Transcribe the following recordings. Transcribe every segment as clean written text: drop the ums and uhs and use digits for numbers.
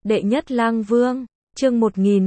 Đệ nhất lang vương, chương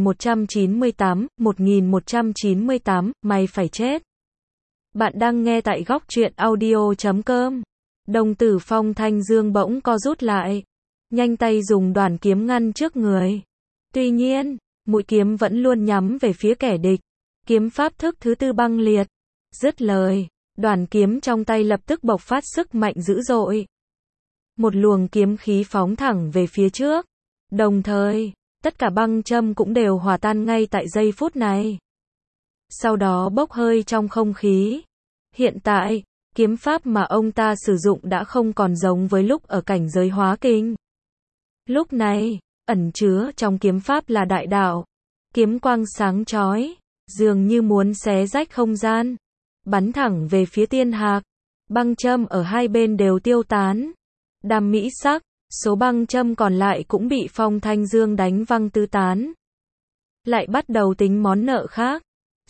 1198, mày phải chết. Bạn đang nghe tại góc truyện audio.com. Đồng tử Phong Thanh Dương bỗng co rút lại, nhanh tay dùng đoàn kiếm ngăn trước người. Tuy nhiên, mũi kiếm vẫn luôn nhắm về phía kẻ địch. Kiếm pháp thức thứ tư băng liệt. Dứt lời, đoàn kiếm trong tay lập tức bộc phát sức mạnh dữ dội. Một luồng kiếm khí phóng thẳng về phía trước. Đồng thời, tất cả băng châm cũng đều hòa tan ngay tại giây phút này. Sau đó bốc hơi trong không khí. Hiện tại, kiếm pháp mà ông ta sử dụng đã không còn giống với lúc ở cảnh giới hóa kinh. Lúc này, ẩn chứa trong kiếm pháp là đại đạo. Kiếm quang sáng chói, dường như muốn xé rách không gian, bắn thẳng về phía Tiên Hạc. Băng châm ở hai bên đều tiêu tán. Đam mỹ sắc, số băng châm còn lại cũng bị Phong Thanh Dương đánh văng tứ tán. Lại bắt đầu tính món nợ khác.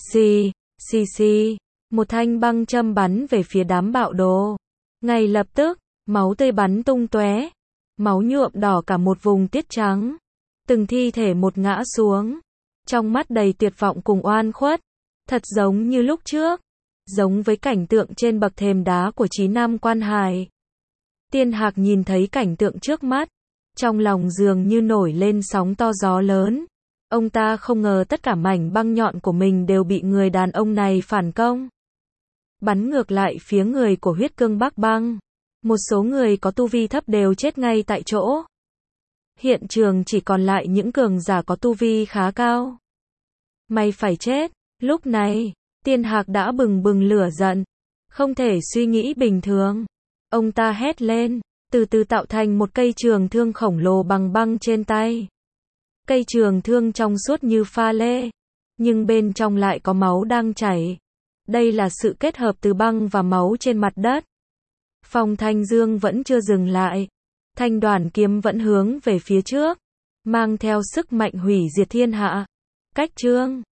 Xì, một thanh băng châm bắn về phía đám bạo đồ. Ngay lập tức, máu tươi bắn tung tóe, máu nhuộm đỏ cả một vùng tiết trắng. Từng thi thể một ngã xuống, trong mắt đầy tuyệt vọng cùng oan khuất, thật giống như lúc trước, giống với cảnh tượng trên bậc thềm đá của Chí Nam Quan Hải. Tiên Hạc nhìn thấy cảnh tượng trước mắt, trong lòng dường như nổi lên sóng to gió lớn. Ông ta không ngờ tất cả mảnh băng nhọn của mình đều bị người đàn ông này phản công, bắn ngược lại phía người của Huyết Cương Bắc Băng. Một số người có tu vi thấp đều chết ngay tại chỗ. Hiện trường chỉ còn lại những cường giả có tu vi khá cao. Mày phải chết. Lúc này, Tiên Hạc đã bừng bừng lửa giận, không thể suy nghĩ bình thường. Ông ta hét lên, từ từ tạo thành một cây trường thương khổng lồ bằng băng trên tay. Cây trường thương trong suốt như pha lê, nhưng bên trong lại có máu đang chảy. Đây là sự kết hợp từ băng và máu trên mặt đất. Phong Thanh Dương vẫn chưa dừng lại. Thanh đoàn kiếm vẫn hướng về phía trước, mang theo sức mạnh hủy diệt thiên hạ. Cách chương